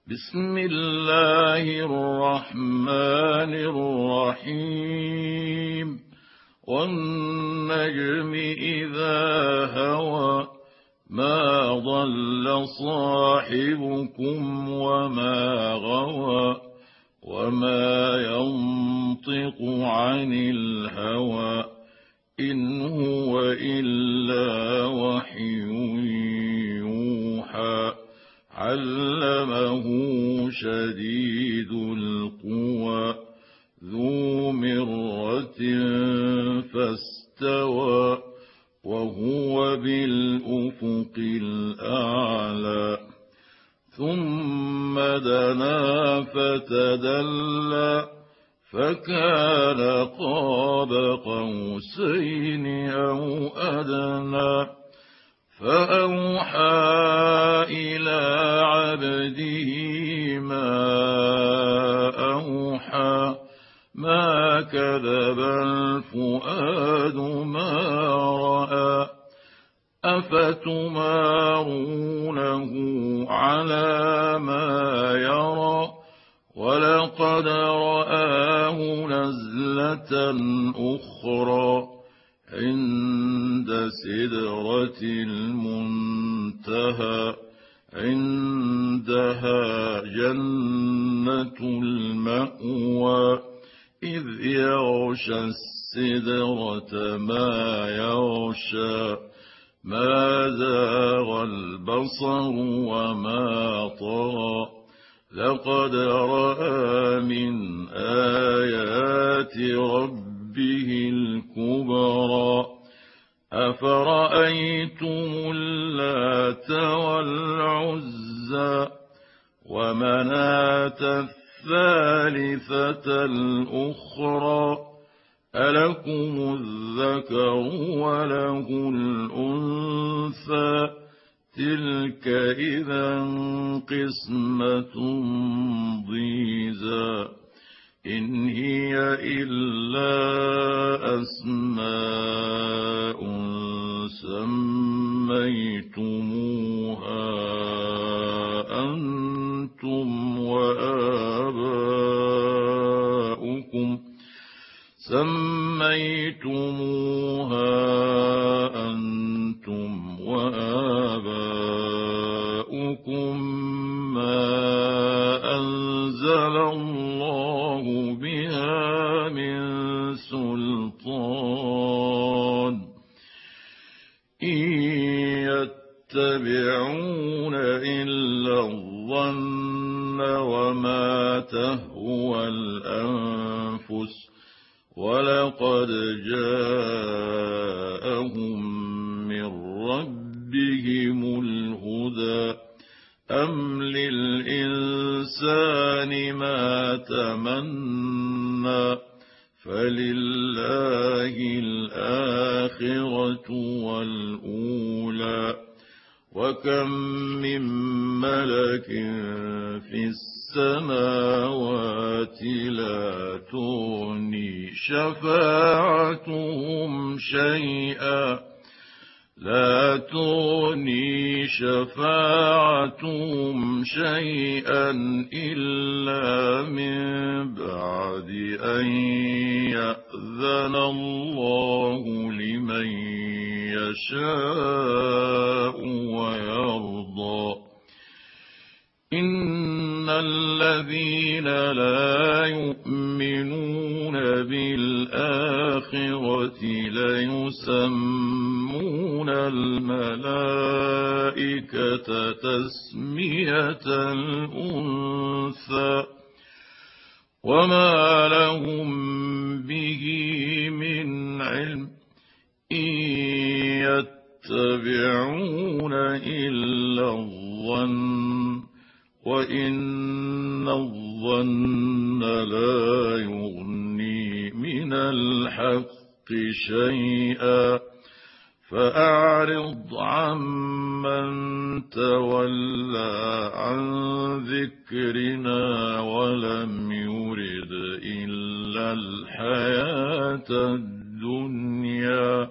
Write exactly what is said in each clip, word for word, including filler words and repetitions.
بسم الله الرحمن الرحيم والنجم إذا هوى ما ضل صاحبكم وما غوى وما ينطق عن الهوى إن هو إلا وحي يوحى علمه شديد القوى ذو مرة فاستوى وهو بالأفق الأعلى ثم دنا فتدلى فكان قاب قوسين أو أدنى فأوحى إلى عبده ما أوحى ما كذب الفؤاد ما رأى أفتمارونه على ما يرى ولقد رآه نزلة أخرى عند سدرة المنتهى عندها جنة المأوى إذ يغشى السدرة ما يغشى ما زاغ البصر وما طغى لقد رأى من آيات ربه الكبرى أفرأيتم اللات والعزى ومناة الثالثة الأخرى ألكم الذكر وله الأنثى تلك إذا قسمة ضيزى إن هي إلا أسماء سميتموها أنتم وآباؤكم سميتموها أنتم وآباؤكم ما أنزل الله بها من سلطان إن يتبعون إلا الظن وما تهوى الأنفس ولقد جاءهم من ربهم الهدى أم للإنسان ما تمنى فلله الآخرة والأولى وكم من ملك في السماوات لا تغني شفاعتهم شيئا لا تغني شفاعتهم شيئا إلا من بعد أن يأذن الله لمن يشاء ويرضى إن الذين لا يؤمنون بالآخرة ليسمون الملائكة تسمية الأنثى وما لهم به من علم إن يتبعون إلا الظن وإن الظن لا يغني من الحق شيئا فأعرض عمن تولى عن ذكرنا ولم يرد إلا الحياة الدنيا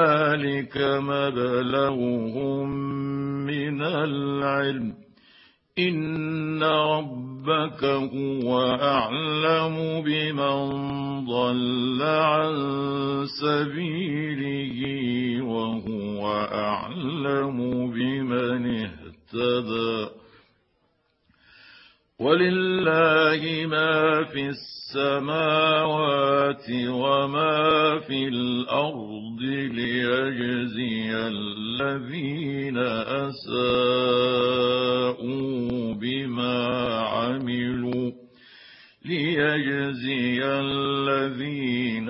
ذلك مبلغهم من العلم إن ربك هو أعلم بمن ضل عن سبيله وهو أعلم بمن اهتدى ولله ما في السماوات وما في الأرض ليجزي الذين أساءوا بما عملوا ليجزي الذين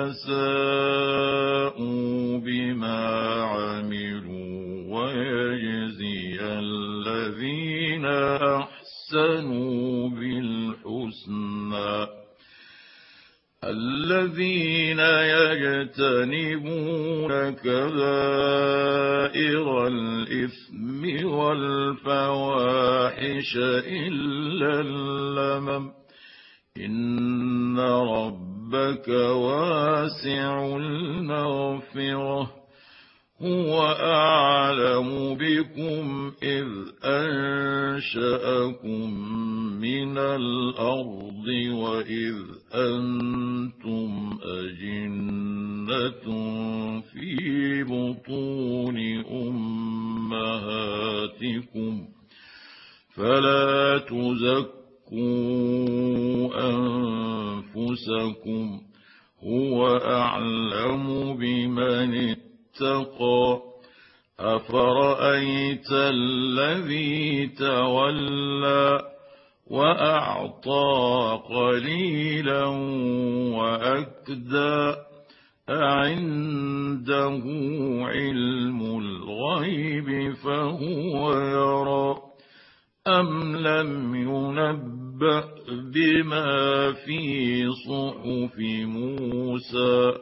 أساءوا بما عملوا ويجزي الذين أحسنوا بالحسنى الذين يجتنبون كبائر الإثم والفواحش إلا اللمم إن ربك واسع المغفرة هو أعلم بكم إذ أنشأكم من الأرض وإذ أنتم أجنة في بطون أمهاتكم فلا تزكوا أنفسكم هو أعلم بمن اتقى أفرأيت الذي تولى وأعطى قليلا وأكدى أعنده علم الغيب فهو يرى أم لم ينبأ بما في صحف موسى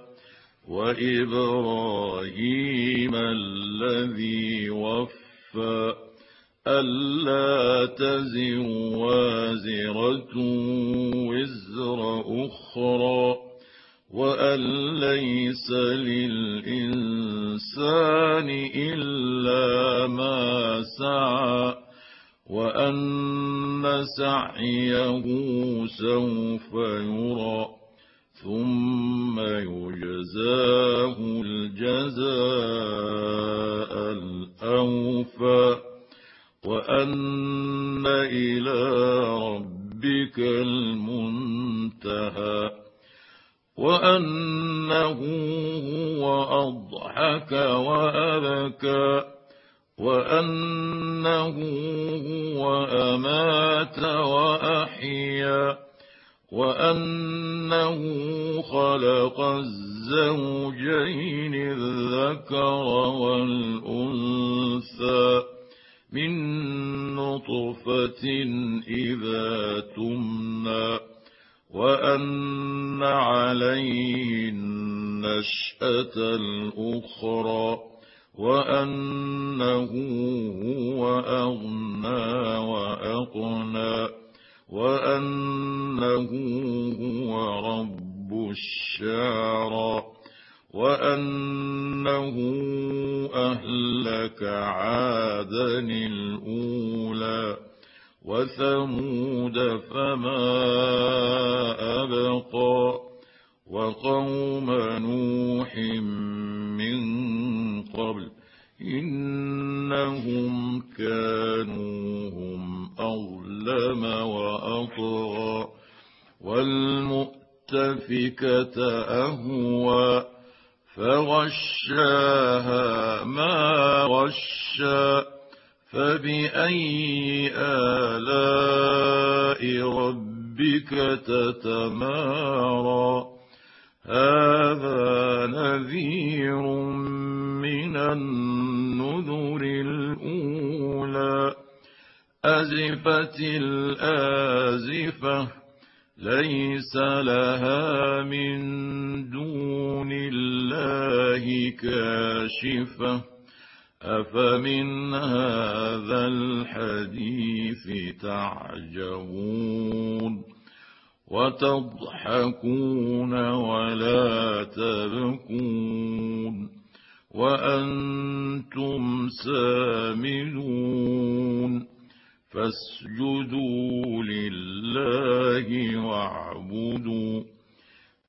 وإبراهيم الذي وفى ألا تزر وازرة وزر أخرى وأن ليس للإنسان إلا ما سعى وأن سعيه سوف يرى ثم يجزاه الجزاء الأوفى وأن إلى ربك المنتهى وأنه هو أضحك وأبكى وأنه هو أمات وأحيا وأنه خلق الزوجين الذكر والأنثى من نطفة إذا تمنى وأن عليه النشأة الأخرى وأنه هو أغنى وأقنى وأنه هو رب الشعرى وأنه أهلك عادا الأولى وثمود فما أبقى وقوم نوح من قبل إنهم كانوا هم أظلم وأطغى والمؤتفكة أهوى فغشاها ما غشى فبأي آلاء ربك تتمارى هذا نذير من النذر الأولى أزفت الآزفة ليس لها من دون الله كاشفة أفمن هذا الحديث تعجبون وتضحكون ولا تبكون وأنتم سامدون فاسجدوا لله واعبدوا